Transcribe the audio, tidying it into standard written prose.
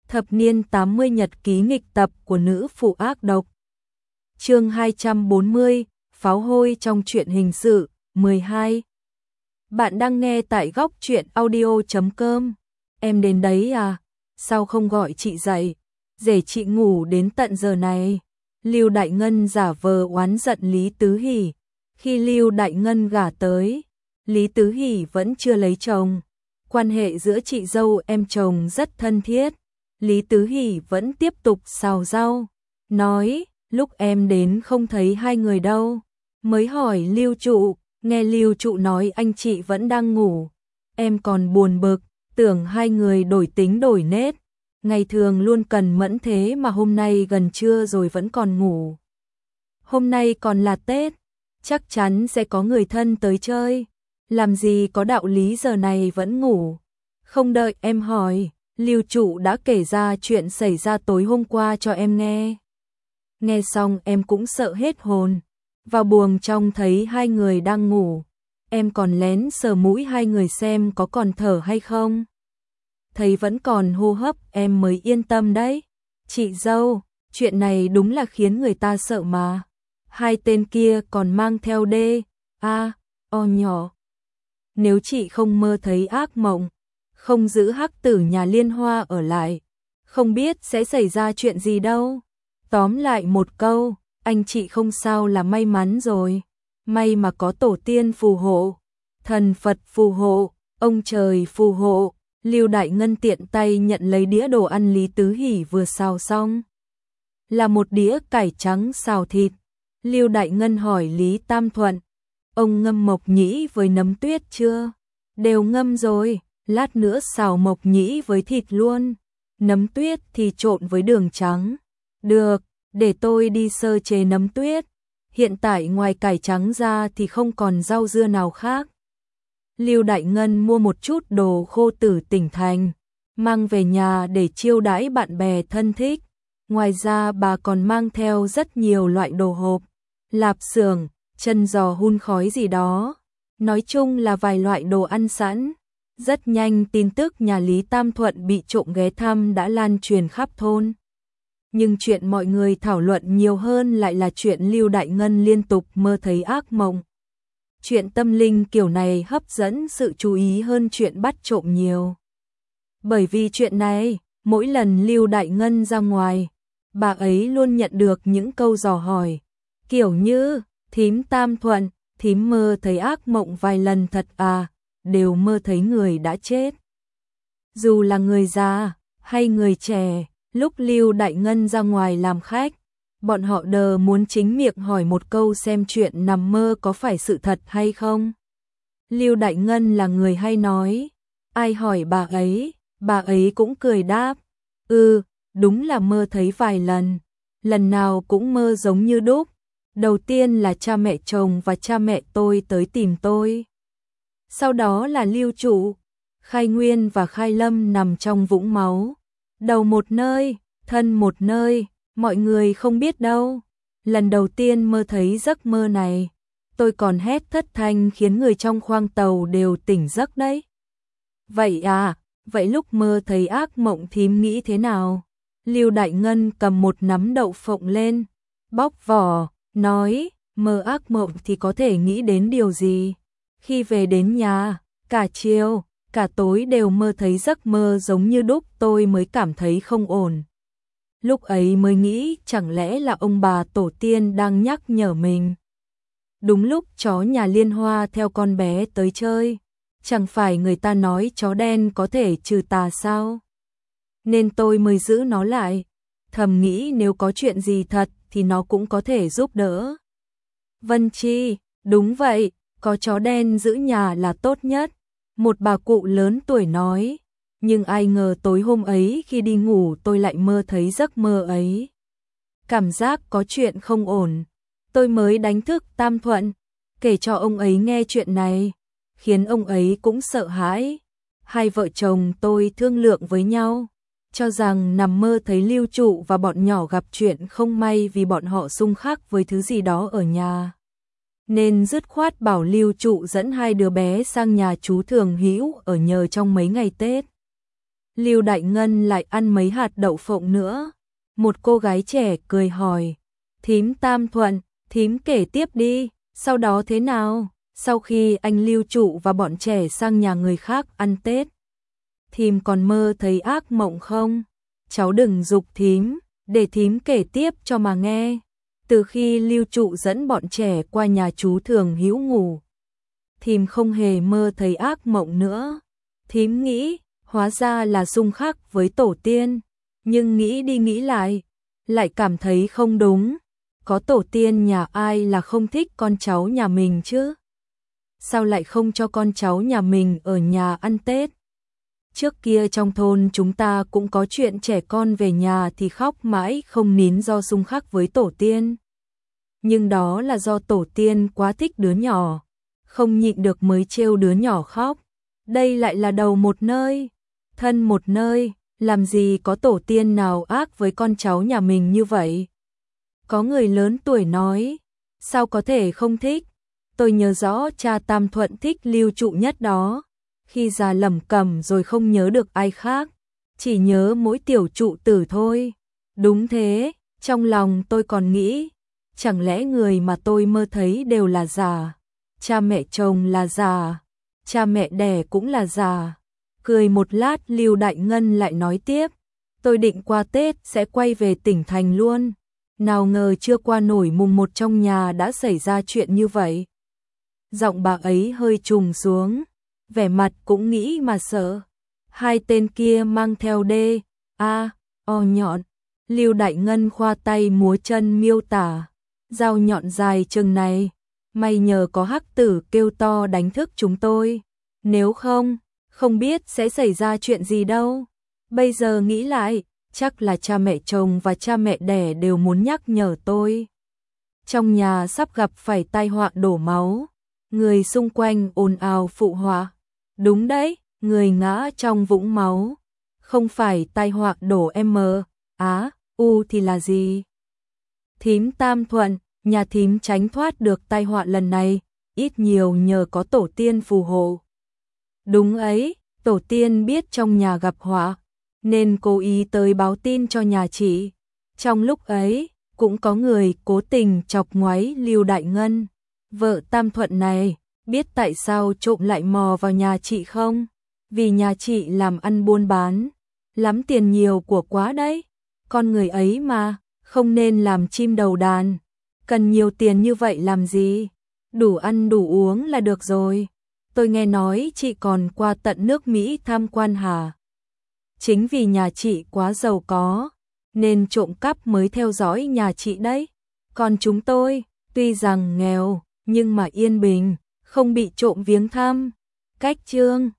Thập niên 80 nhật ký nghịch tập của nữ phụ ác độc. Chương 240, pháo hôi trong truyện hình sự 12. Bạn đang nghe tại góc truyện audio.com. Em đến đấy à? Sao không gọi chị dậy? Để chị ngủ đến tận giờ này. Lưu Đại Ngân giả vờ oán giận Lý Tứ Hỷ. Khi Lưu Đại Ngân gả tới, Lý Tứ Hỷ vẫn chưa lấy chồng. Quan hệ giữa chị dâu em chồng rất thân thiết. Lý Tứ Hỷ vẫn tiếp tục xào rau, nói, lúc em đến không thấy hai người đâu. Mới hỏi Lưu Trụ, nghe Lưu Trụ nói anh chị vẫn đang ngủ. Em còn buồn bực, tưởng hai người đổi tính đổi nết. Ngày thường luôn cần mẫn thế mà hôm nay gần trưa rồi vẫn còn ngủ. Hôm nay còn là Tết, chắc chắn sẽ có người thân tới chơi. Làm gì có đạo lý giờ này vẫn ngủ. Không đợi em hỏi, Lưu Trụ đã kể ra chuyện xảy ra tối hôm qua cho em nghe. Nghe xong em cũng sợ hết hồn. Vào buồng trong thấy hai người đang ngủ. Em còn lén sờ mũi hai người xem có còn thở hay không. Thấy vẫn còn hô hấp em mới yên tâm đấy. Chị dâu, chuyện này đúng là khiến người ta sợ mà. Hai tên kia còn mang theo O nhỏ. Nếu chị không mơ thấy ác mộng, không giữ hắc tử nhà Liên Hoa ở lại, không biết sẽ xảy ra chuyện gì đâu. Tóm lại một câu, anh chị không sao là may mắn rồi. May mà có tổ tiên phù hộ, thần Phật phù hộ, ông trời phù hộ. Lưu Đại Ngân tiện tay nhận lấy đĩa đồ ăn Lý Tứ Hỷ vừa xào xong. Là một đĩa cải trắng xào thịt. Lưu Đại Ngân hỏi Lý Tam Thuận, ông ngâm mộc nhĩ với nấm tuyết chưa? Đều ngâm rồi, lát nữa xào mộc nhĩ với thịt luôn. Nấm tuyết thì trộn với đường trắng. Được, để tôi đi sơ chế nấm tuyết. Hiện tại ngoài cải trắng ra thì không còn rau dưa nào khác. Lưu Đại Ngân mua một chút đồ khô từ tỉnh thành, mang về nhà để chiêu đãi bạn bè thân thích. Ngoài ra bà còn mang theo rất nhiều loại đồ hộp, lạp xưởng, chân giò hun khói gì đó. Nói chung là vài loại đồ ăn sẵn. Rất nhanh tin tức nhà Lý Tam Thuận bị trộm ghé thăm đã lan truyền khắp thôn. Nhưng chuyện mọi người thảo luận nhiều hơn lại là chuyện Lưu Đại Ngân liên tục mơ thấy ác mộng. Chuyện tâm linh kiểu này hấp dẫn sự chú ý hơn chuyện bắt trộm nhiều. Bởi vì chuyện này, mỗi lần Lưu Đại Ngân ra ngoài, bà ấy luôn nhận được những câu dò hỏi. Kiểu như, thím Tam Thuận, thím mơ thấy ác mộng vài lần thật à, đều mơ thấy người đã chết. Dù là người già hay người trẻ, lúc Lưu Đại Ngân ra ngoài làm khách, bọn họ đờ muốn chính miệng hỏi một câu xem chuyện nằm mơ có phải sự thật hay không. Lưu Đại Ngân là người hay nói, ai hỏi bà ấy cũng cười đáp, đúng là mơ thấy vài lần nào cũng mơ giống như đúc. Đầu tiên là cha mẹ chồng và cha mẹ tôi tới tìm tôi. Sau đó là Lưu Trụ, Khai Nguyên và Khai Lâm nằm trong vũng máu. Đầu một nơi, thân một nơi, mọi người không biết đâu. Lần đầu tiên mơ thấy giấc mơ này, tôi còn hét thất thanh khiến người trong khoang tàu đều tỉnh giấc đấy. Vậy à, vậy lúc mơ thấy ác mộng thím nghĩ thế nào? Lưu Đại Ngân cầm một nắm đậu phộng lên, bóc vỏ, nói, mơ ác mộng thì có thể nghĩ đến điều gì? Khi về đến nhà, cả chiều, cả tối đều mơ thấy giấc mơ giống như đúc, tôi mới cảm thấy không ổn. Lúc ấy mới nghĩ chẳng lẽ là ông bà tổ tiên đang nhắc nhở mình. Đúng lúc chó nhà Liên Hoa theo con bé tới chơi, chẳng phải người ta nói chó đen có thể trừ tà sao? Nên tôi mới giữ nó lại, thầm nghĩ nếu có chuyện gì thật thì nó cũng có thể giúp đỡ. Vân Chi, đúng vậy, có chó đen giữ nhà là tốt nhất, một bà cụ lớn tuổi nói. Nhưng ai ngờ tối hôm ấy khi đi ngủ tôi lại mơ thấy giấc mơ ấy. Cảm giác có chuyện không ổn. Tôi mới đánh thức Tam Thuận, kể cho ông ấy nghe chuyện này, khiến ông ấy cũng sợ hãi. Hai vợ chồng tôi thương lượng với nhau, cho rằng nằm mơ thấy Lưu Trụ và bọn nhỏ gặp chuyện không may vì bọn họ xung khắc với thứ gì đó ở nhà. Nên dứt khoát bảo Lưu Trụ dẫn hai đứa bé sang nhà chú Thường Hữu ở nhờ trong mấy ngày Tết. Lưu Đại Ngân lại ăn mấy hạt đậu phộng nữa. Một cô gái trẻ cười hỏi, thím Tam Thuận, thím kể tiếp đi, sau đó thế nào? Sau khi anh Lưu Trụ và bọn trẻ sang nhà người khác ăn Tết, thím còn mơ thấy ác mộng không? Cháu đừng giục thím, để thím kể tiếp cho mà nghe. Từ khi Lưu Trụ dẫn bọn trẻ qua nhà chú Thường Hữu ngủ, thím không hề mơ thấy ác mộng nữa. Thím nghĩ, hóa ra là xung khắc với tổ tiên, nhưng nghĩ đi nghĩ lại cảm thấy không đúng. Có tổ tiên nhà ai là không thích con cháu nhà mình chứ? Sao lại không cho con cháu nhà mình ở nhà ăn Tết? Trước kia trong thôn chúng ta cũng có chuyện trẻ con về nhà thì khóc mãi không nín do xung khắc với tổ tiên. Nhưng đó là do tổ tiên quá thích đứa nhỏ, không nhịn được mới trêu đứa nhỏ khóc. Đây lại là đầu một nơi, thân một nơi, làm gì có tổ tiên nào ác với con cháu nhà mình như vậy? Có người lớn tuổi nói, sao có thể không thích? Tôi nhớ rõ cha Tam Thuận thích Lưu Trụ nhất đó. Khi già lẩm cẩm rồi không nhớ được ai khác, chỉ nhớ mỗi tiểu trụ tử thôi. Đúng thế, trong lòng tôi còn nghĩ, chẳng lẽ người mà tôi mơ thấy đều là già? Cha mẹ chồng là già, cha mẹ đẻ cũng là già. Cười một lát Lưu Đại Ngân lại nói tiếp, tôi định qua Tết sẽ quay về tỉnh thành luôn. Nào ngờ chưa qua nổi mùng 1 trong nhà đã xảy ra chuyện như vậy. Giọng bà ấy hơi trùng xuống, vẻ mặt cũng nghĩ mà sợ. Hai tên kia mang theo o nhọn. Lưu Đại Ngân khoa tay múa chân miêu tả, dao nhọn dài chừng này, may nhờ có hắc tử kêu to đánh thức chúng tôi, nếu không biết sẽ xảy ra chuyện gì đâu. Bây giờ nghĩ lại, chắc là cha mẹ chồng và cha mẹ đẻ đều muốn nhắc nhở tôi. Trong nhà sắp gặp phải tai họa đổ máu. Người xung quanh ồn ào phụ họa. Đúng đấy, người ngã trong vũng máu. Không phải tai họa đổ thì là gì? Thím Tam Thuận, nhà thím tránh thoát được tai họa lần này, ít nhiều nhờ có tổ tiên phù hộ. Đúng ấy, tổ tiên biết trong nhà gặp họa, nên cố ý tới báo tin cho nhà chị. Trong lúc ấy, cũng có người cố tình chọc ngoáy Lưu Đại Ngân. Vợ Tam Thuận này, biết tại sao trộm lại mò vào nhà chị không? Vì nhà chị làm ăn buôn bán, lắm tiền nhiều của quá đấy. Con người ấy mà, không nên làm chim đầu đàn. Cần nhiều tiền như vậy làm gì? Đủ ăn đủ uống là được rồi. Tôi nghe nói chị còn qua tận nước Mỹ tham quan hả? Chính vì nhà chị quá giàu có, nên trộm cắp mới theo dõi nhà chị đấy. Còn chúng tôi, tuy rằng nghèo, nhưng mà yên bình, không bị trộm viếng thăm. Cách chương